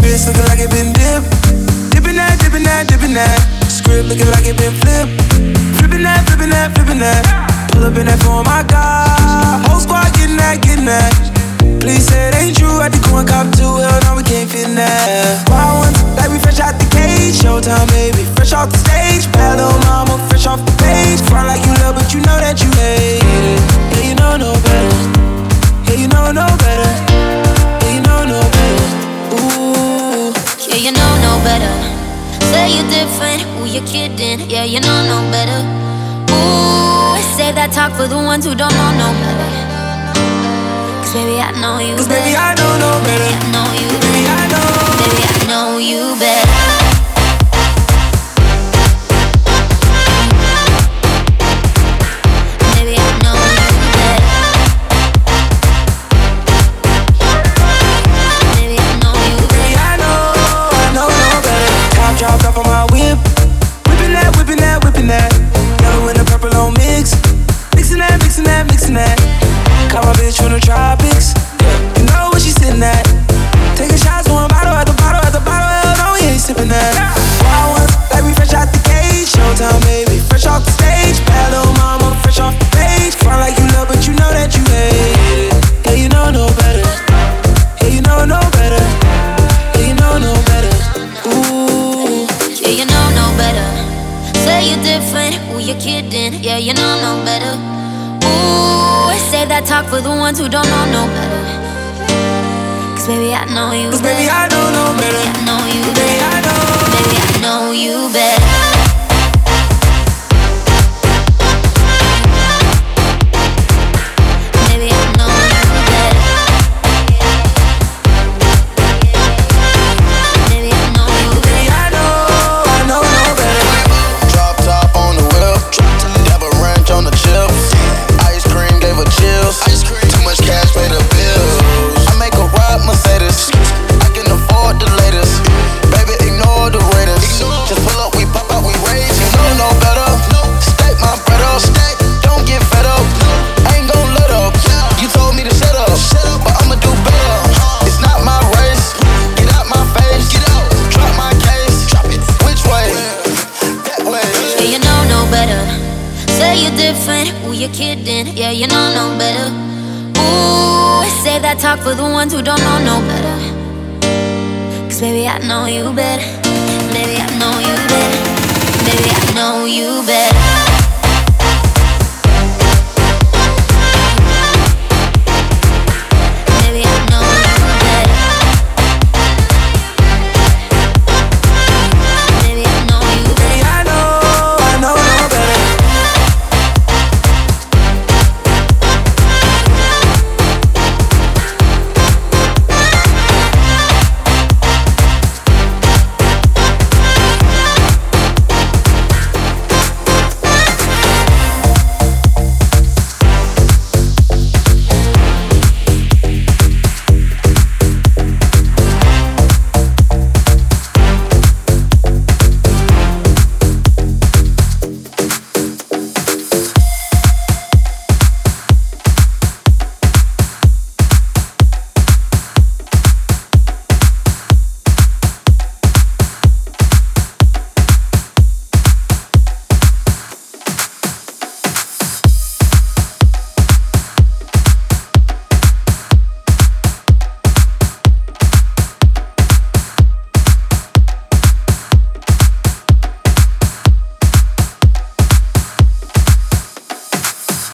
wrist looking like it been dipped. Dipping that, dipping that, dipping that. Script looking like it been flipped. Flipping that, flipping that, flipping that. Pull up in that for my God. Whole squad getting that, getting that. Please say it ain't true. At the corn cop too. Hell no, we can't fit in that. Wild ones, like we fresh out the cage. Showtime, baby, fresh off the stage. Bad little mama, fresh off the page. Front like you love, but you know that you hate it. Yeah, you know no better. Yeah, you know no better. Yeah, you know no better. Ooh. Yeah, you know no better. Say you're different. Who you kidding? Yeah, you know no better. Ooh, save that talk for the ones who don't know no better. Cause baby, I know you. Cause baby, I know no better. I know you. Baby, I know. Baby, I know you better. Dropped off on my whip. Whipping that, whipping that, whipping that. Yellow and the purple on mix. Mixing that, mixing that, mixing that. Caught my bitch from the tropics. You know where she sitting at. Taking shots, one bottle at the bottle at the bottle. Hell no, we ain't sipping that. Wild ones, like we fresh out the cage. Showtime, baby, fresh off the stage. Bad little mama, fresh off the page. Front like you love, but you know that you hate it. Yeah, you know no better. Yeah, you know no better. Yeah, you know no better. Ooh. Yeah, you know no better. Say you're different, who you kidding? Yeah, you know no better. Ooh, save that talk for the ones who don't know no better. Cause baby, I know you. Cause baby, I know no better. Baby, I know you. Baby, I know. Baby, I know you better. Yeah, you know no better. Ooh, save that talk for the ones who don't know no better. Cause baby, I know you better. Baby, I know you better. Baby, I know you better.